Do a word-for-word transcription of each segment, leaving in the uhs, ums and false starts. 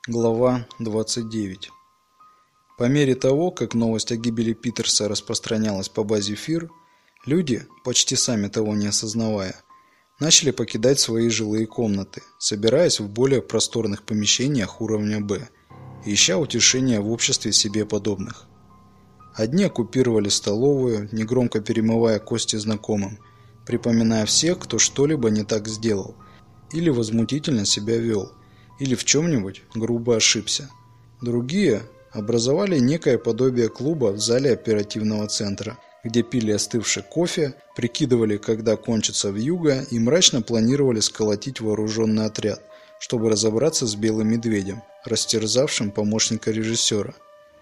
Глава двадцать девять. По мере того, как новость о гибели Питерса распространялась по базе Фир, люди, почти сами того не осознавая, начали покидать свои жилые комнаты, собираясь в более просторных помещениях уровня Б, ища утешения в обществе себе подобных. Одни оккупировали столовую, негромко перемывая кости знакомым, припоминая всех, кто что-либо не так сделал или возмутительно себя вел, или в чем-нибудь грубо ошибся. Другие образовали некое подобие клуба в зале оперативного центра, где пили остывший кофе, прикидывали, когда кончится вьюга, и мрачно планировали сколотить вооруженный отряд, чтобы разобраться с белым медведем, растерзавшим помощника режиссера.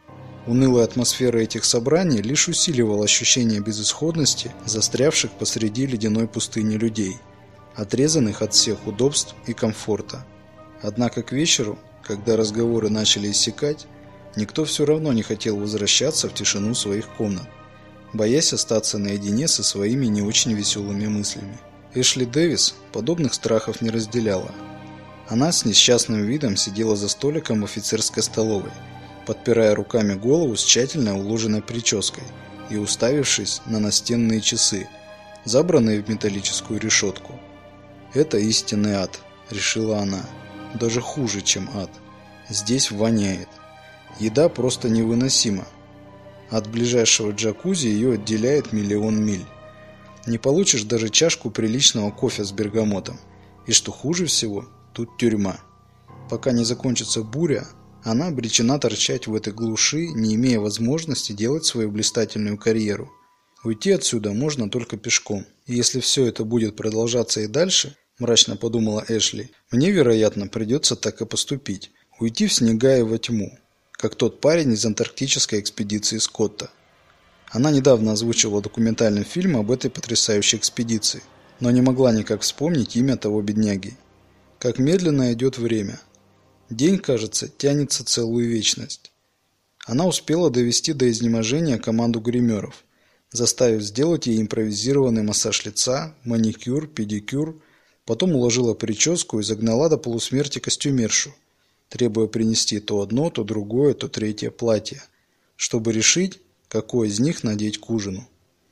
Унылая атмосфера этих собраний лишь усиливала ощущение безысходности застрявших посреди ледяной пустыни людей, отрезанных от всех удобств и комфорта. Однако к вечеру, когда разговоры начали иссякать, никто все равно не хотел возвращаться в тишину своих комнат, боясь остаться наедине со своими не очень веселыми мыслями. Эшли Дэвис подобных страхов не разделяла. Она с несчастным видом сидела за столиком в офицерской столовой, подпирая руками голову с тщательно уложенной прической и уставившись на настенные часы, забранные в металлическую решетку. «Это истинный ад», — решила она. «Даже хуже, чем ад. Здесь воняет. Еда просто невыносима. От ближайшего джакузи ее отделяет миллион миль. Не получишь даже чашку приличного кофе с бергамотом. И что хуже всего, тут тюрьма. Пока не закончится буря, она обречена торчать в этой глуши, не имея возможности делать свою блистательную карьеру. Уйти отсюда можно только пешком. И если все это будет продолжаться и дальше, мрачно подумала Эшли, мне, вероятно, придется так и поступить. Уйти в снега и во тьму, как тот парень из антарктической экспедиции Скотта. Она недавно озвучивала документальный фильм об этой потрясающей экспедиции, но не могла никак вспомнить имя того бедняги. Как медленно идет время. День, кажется, тянется целую вечность. Она успела довести до изнеможения команду гримеров, заставив сделать ей импровизированный массаж лица, маникюр, педикюр. Потом уложила прическу и загнала до полусмерти костюмершу, требуя принести то одно, то другое, то третье платье, чтобы решить, какое из них надеть к ужину.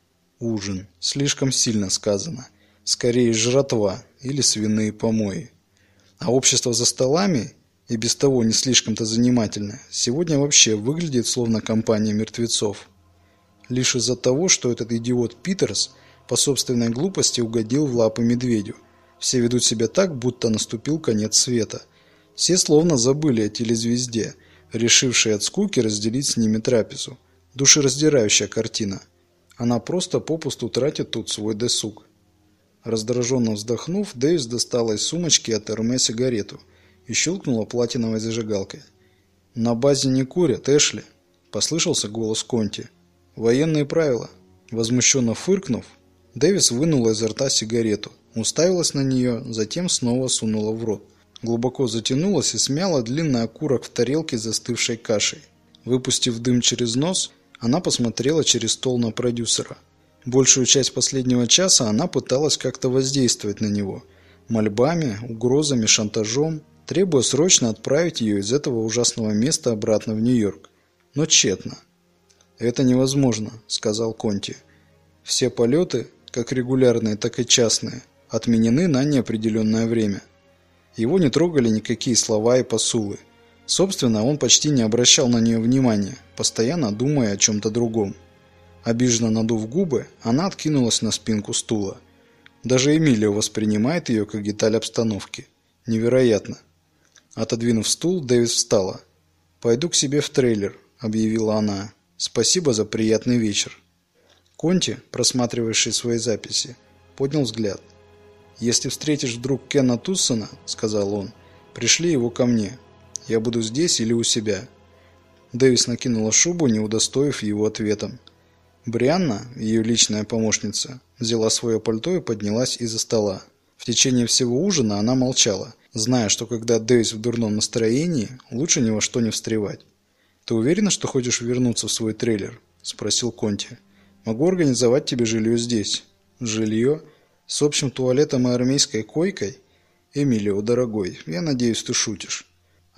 Ужин. Слишком сильно сказано. Скорее жратва или свиные помои. А общество за столами, и без того не слишком-то занимательное, сегодня вообще выглядит словно компания мертвецов. Лишь из-за того, что этот идиот Питерс по собственной глупости угодил в лапы медведю. Все ведут себя так, будто наступил конец света. Все словно забыли о телезвезде, решившей от скуки разделить с ними трапезу. Душераздирающая картина. Она просто попусту тратит тут свой досуг. Раздраженно вздохнув, Дэвис достала из сумочки от Эрме сигарету и щелкнула платиновой зажигалкой. «На базе не курят, Эшли», – послышался голос Конти. «Военные правила». Возмущенно фыркнув, Дэвис вынула изо рта сигарету, уставилась на нее, затем снова сунула в рот. Глубоко затянулась и смяла длинный окурок в тарелке с застывшей кашей. Выпустив дым через нос, она посмотрела через стол на продюсера. Большую часть последнего часа она пыталась как-то воздействовать на него. Мольбами, угрозами, шантажом, требуя срочно отправить ее из этого ужасного места обратно в Нью-Йорк. Но тщетно. «Это невозможно», — сказал Конти. «Все полеты, как регулярные, так и частные, отменены на неопределенное время». Его не трогали никакие слова и посулы. Собственно, он почти не обращал на нее внимания, постоянно думая о чем-то другом. Обиженно надув губы, она откинулась на спинку стула. Даже Эмилио воспринимает ее как деталь обстановки. Невероятно. Отодвинув стул, Дэвис встала. «Пойду к себе в трейлер», — объявила она. «Спасибо за приятный вечер». Конти, просматривавший свои записи, поднял взгляд. «Если встретишь вдруг Кена Туссона, — сказал он, — пришли его ко мне. Я буду здесь или у себя». Дэвис накинула шубу, не удостоив его ответом. Брианна, ее личная помощница, взяла свое пальто и поднялась из-за стола. В течение всего ужина она молчала, зная, что когда Дэвис в дурном настроении, лучше ни во что не встревать. «Ты уверена, что хочешь вернуться в свой трейлер?» – спросил Конти. «Могу организовать тебе жилье здесь». «Жилье? С общим туалетом и армейской койкой? Эмилио, дорогой, я надеюсь, ты шутишь».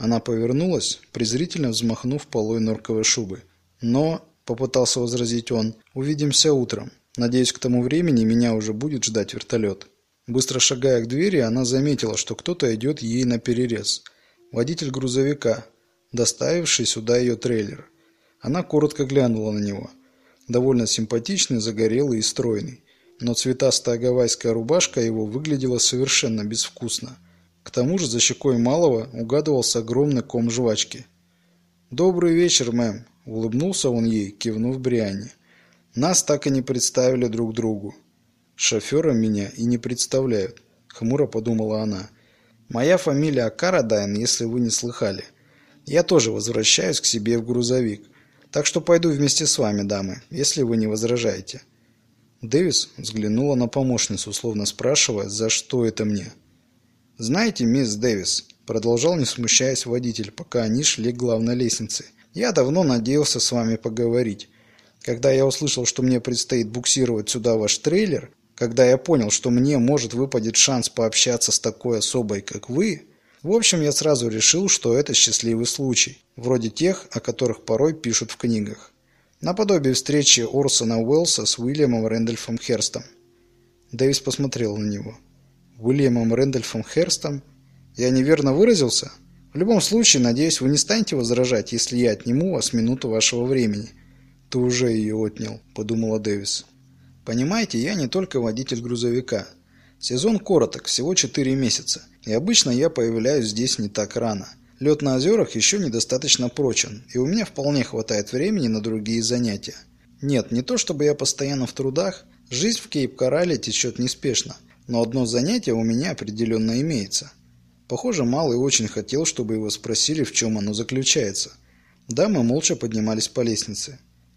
Она повернулась, презрительно взмахнув полой норковой шубы. «Но», — попытался возразить он, — «увидимся утром. Надеюсь, к тому времени меня уже будет ждать вертолет». Быстро шагая к двери, она заметила, что кто-то идет ей наперерез. Водитель грузовика, доставивший сюда ее трейлер. Она коротко глянула на него. Довольно симпатичный, загорелый и стройный. Но цветастая гавайская рубашка его выглядела совершенно безвкусно. К тому же за щекой малого угадывался огромный ком жвачки. «Добрый вечер, мэм», — улыбнулся он ей, кивнув Брианне. «Нас так и не представили друг другу». «Шофером меня и не представляют», — хмуро подумала она. «Моя фамилия Карадайн, если вы не слыхали. Я тоже возвращаюсь к себе в грузовик. Так что пойду вместе с вами, дамы, если вы не возражаете». Дэвис взглянула на помощницу, словно спрашивая, за что это мне. «Знаете, мисс Дэвис», — продолжал, не смущаясь водитель, пока они шли к главной лестнице, — «я давно надеялся с вами поговорить. Когда я услышал, что мне предстоит буксировать сюда ваш трейлер, когда я понял, что мне может выпадет шанс пообщаться с такой особой, как вы, в общем, я сразу решил, что это счастливый случай, вроде тех, о которых порой пишут в книгах. Наподобие встречи Орсона Уэллса с Уильямом Рэндольфом Херстом». Дэвис посмотрел на него. «Уильямом Рэндольфом Херстом? Я неверно выразился? В любом случае, надеюсь, вы не станете возражать, если я отниму у вас минуту вашего времени». «Ты уже ее отнял», — подумала Дэвис. «Понимаете, я не только водитель грузовика. Сезон короток, всего четыре месяца, и обычно я появляюсь здесь не так рано. Лед на озерах еще недостаточно прочен, и у меня вполне хватает времени на другие занятия. Нет, не то чтобы я постоянно в трудах, жизнь в Кейп-Коралле течет неспешно, но одно занятие у меня определенно имеется». Похоже, Малый очень хотел, чтобы его спросили, в чем оно заключается. Дамы молча поднимались по лестнице.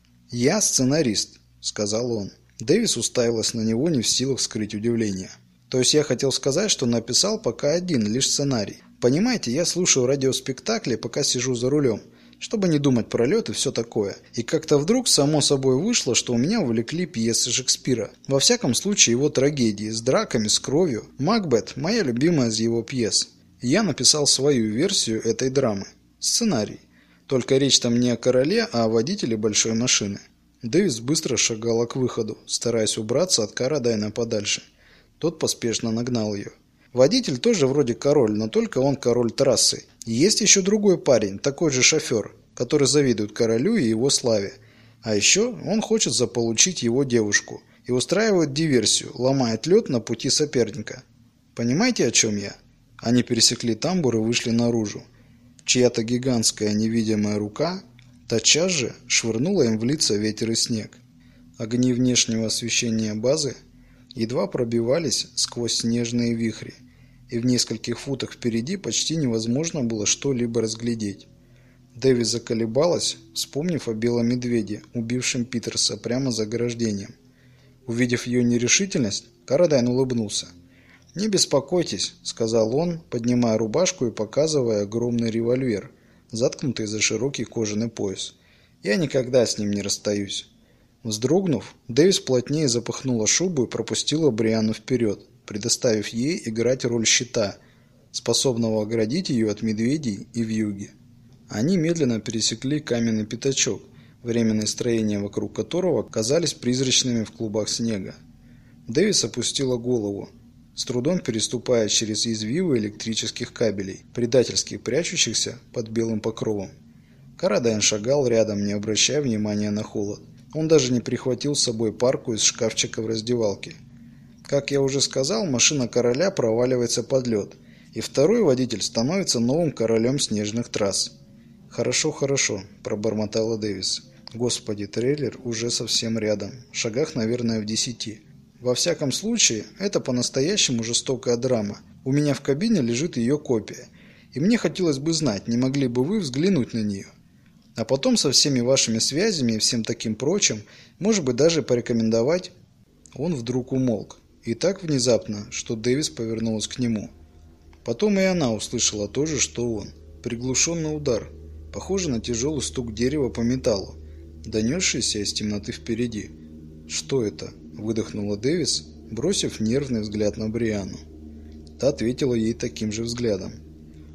«Я сценарист», — сказал он. Дэвис уставилась на него, не в силах скрыть удивление. «То есть я хотел сказать, что написал пока один лишь сценарий. Понимаете, я слушаю радиоспектакли, пока сижу за рулем, чтобы не думать про лед и все такое. И как-то вдруг само собой вышло, что у меня увлекли пьесы Шекспира. Во всяком случае, его трагедии, с драками, с кровью. «Макбет» – моя любимая из его пьес. И я написал свою версию этой драмы. Сценарий. Только речь там не о короле, а о водителе большой машины». Дэвис быстро шагала к выходу, стараясь убраться от Карадайна подальше. Тот поспешно нагнал ее. «Водитель тоже вроде король, но только он король трассы. Есть еще другой парень, такой же шофер, который завидует королю и его славе. А еще он хочет заполучить его девушку и устраивает диверсию, ломает лед на пути соперника. Понимаете, о чем я?» Они пересекли тамбур и вышли наружу. Чья-то гигантская невидимая рука тотчас же швырнула им в лица ветер и снег. Огни внешнего освещения базы едва пробивались сквозь снежные вихри, и в нескольких футах впереди почти невозможно было что-либо разглядеть. Дэвис заколебалась, вспомнив о белом медведе, убившем Питерса прямо за ограждением. Увидев ее нерешительность, Карадайн улыбнулся. «Не беспокойтесь», — сказал он, поднимая рубашку и показывая огромный револьвер, заткнутый за широкий кожаный пояс. «Я никогда с ним не расстаюсь». Вздрогнув, Дэвис плотнее запахнула шубу и пропустила Брианну вперед, предоставив ей играть роль щита, способного оградить ее от медведей и вьюги. Они медленно пересекли каменный пятачок, временные строения вокруг которого казались призрачными в клубах снега. Дэвис опустила голову, с трудом переступая через извивы электрических кабелей, предательски прячущихся под белым покровом. Карадайн шагал рядом, не обращая внимания на холод. Он даже не прихватил с собой парку из шкафчика в раздевалке. Как я уже сказал, машина короля проваливается под лед, и второй водитель становится новым королем снежных трасс. «Хорошо, хорошо», – пробормотала Дэвис. «Господи, трейлер уже совсем рядом, в шагах, наверное, в десяти. Во всяком случае, это по-настоящему жестокая драма. У меня в кабине лежит ее копия, и мне хотелось бы знать, не могли бы вы взглянуть на нее. А потом со всеми вашими связями и всем таким прочим, может быть, даже порекомендовать». Он вдруг умолк, и так внезапно, что Дэвис повернулась к нему. Потом и она услышала то же, что он. Приглушенный удар, похожий на тяжелый стук дерева по металлу, донесшийся из темноты впереди. «Что это?» – выдохнула Дэвис, бросив нервный взгляд на Брианну. Та ответила ей таким же взглядом.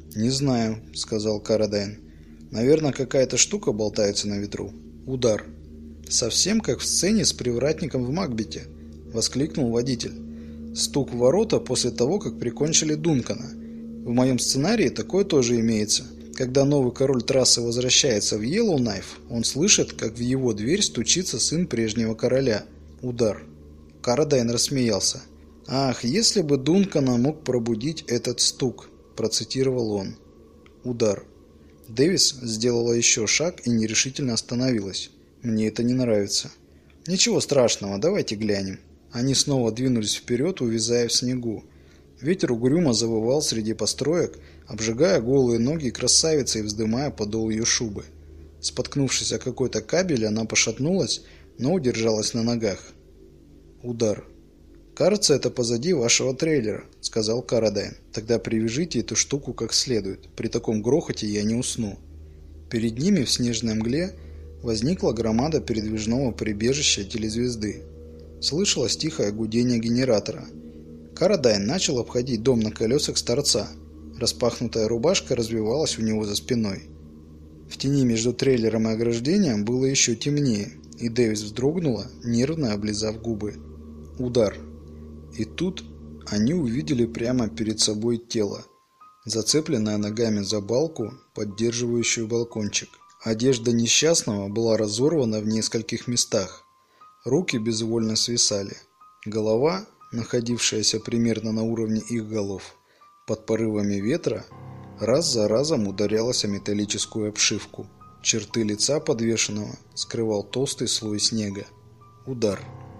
«Не знаю», — сказал Карадайн. «Наверное, какая-то штука болтается на ветру. Удар». «Совсем как в сцене с привратником в Макбете», — воскликнул водитель. «Стук в ворота после того, как прикончили Дункана. В моем сценарии такое тоже имеется. Когда новый король трассы возвращается в Йеллоунайф, он слышит, как в его дверь стучится сын прежнего короля. Удар». Карадайн рассмеялся. «Ах, если бы Дункана мог пробудить этот стук», – процитировал он. Удар. Дэвис сделала еще шаг и нерешительно остановилась. «Мне это не нравится». «Ничего страшного, давайте глянем». Они снова двинулись вперед, увязая в снегу. Ветер угрюмо завывал среди построек, обжигая голые ноги красавицы и вздымая подол ее шубы. Споткнувшись о какой-то кабель, она пошатнулась, но удержалась на ногах. Удар. «Кажется, это позади вашего трейлера», — сказал Карадайн. «Тогда привяжите эту штуку как следует. При таком грохоте я не усну». Перед ними в снежной мгле возникла громада передвижного прибежища телезвезды. Слышалось тихое гудение генератора. Карадайн начал обходить дом на колесах с торца. Распахнутая рубашка развивалась у него за спиной. В тени между трейлером и ограждением было еще темнее, и Дэвис вздрогнула, нервно облизав губы. Удар. И тут они увидели прямо перед собой тело, зацепленное ногами за балку, поддерживающую балкончик. Одежда несчастного была разорвана в нескольких местах. Руки безвольно свисали. Голова, находившаяся примерно на уровне их голов, под порывами ветра, раз за разом ударялась о металлическую обшивку. Черты лица подвешенного скрывал толстый слой снега. Удар.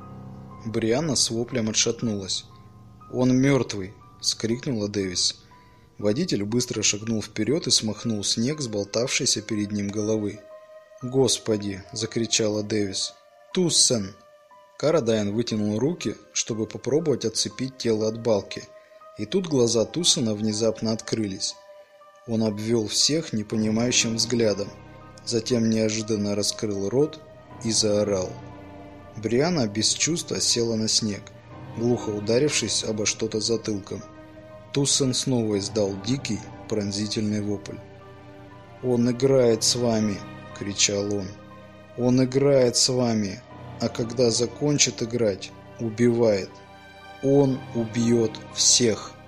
Брианна с воплем отшатнулась. «Он мертвый!» – вскрикнула Дэвис. Водитель быстро шагнул вперед и смахнул снег с болтавшейся перед ним головы. «Господи!» – закричала Дэвис. «Туссен!» Карадайн вытянул руки, чтобы попробовать отцепить тело от балки. И тут глаза Туссена внезапно открылись. Он обвел всех непонимающим взглядом, затем неожиданно раскрыл рот и заорал. Брианна без чувства села на снег, глухо ударившись обо что-то затылком. Туссен снова издал дикий, пронзительный вопль. «Он играет с вами!» – кричал он. «Он играет с вами, а когда закончит играть, убивает. Он убьет всех!»